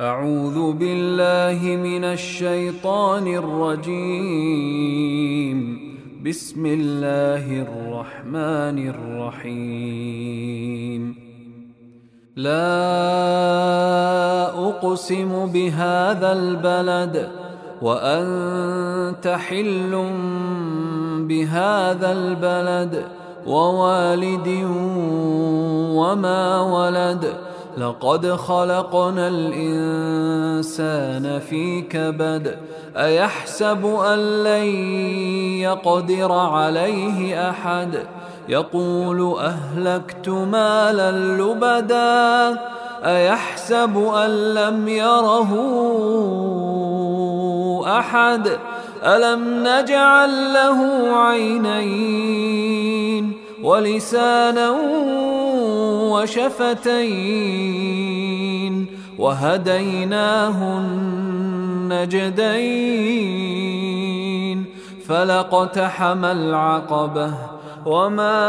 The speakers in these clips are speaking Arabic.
أعوذ بالله من الشيطان الرجيم. بسم الله الرحمن الرحيم. لا أقسم بهذا البلد وأنت حل بهذا البلد ووالد وما ولد. لقد خلقنا الإنسان في كبد. أيحسب أن لن يقدر عليه أحد. يقول أهلكت مالا لبدا. أيحسب أن لم يره أحد. ألم نجعل له عينين ولسانا وشفتين وهديناه النجدين. فلاقتحم العقبة وما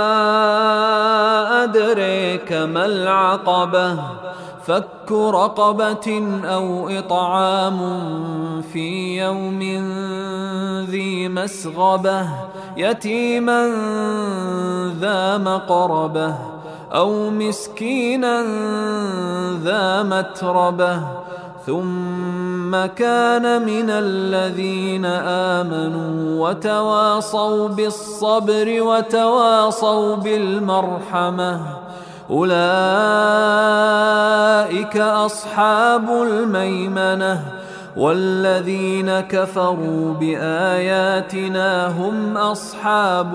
أدريك ما العقبة. فك رقبة أو إطعام في يوم ذي مسغبة. يتيما ذا مقربة أو مسكينا ذا متربة. ثم كان من الذين آمنوا وتواصوا بالصبر وتواصوا بالمرحمة. أولئك أصحاب الميمنة. والذين كفروا بآياتنا هم أصحاب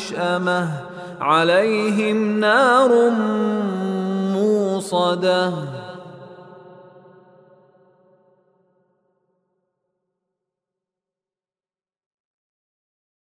المشأمة. عليهم نار موصدة.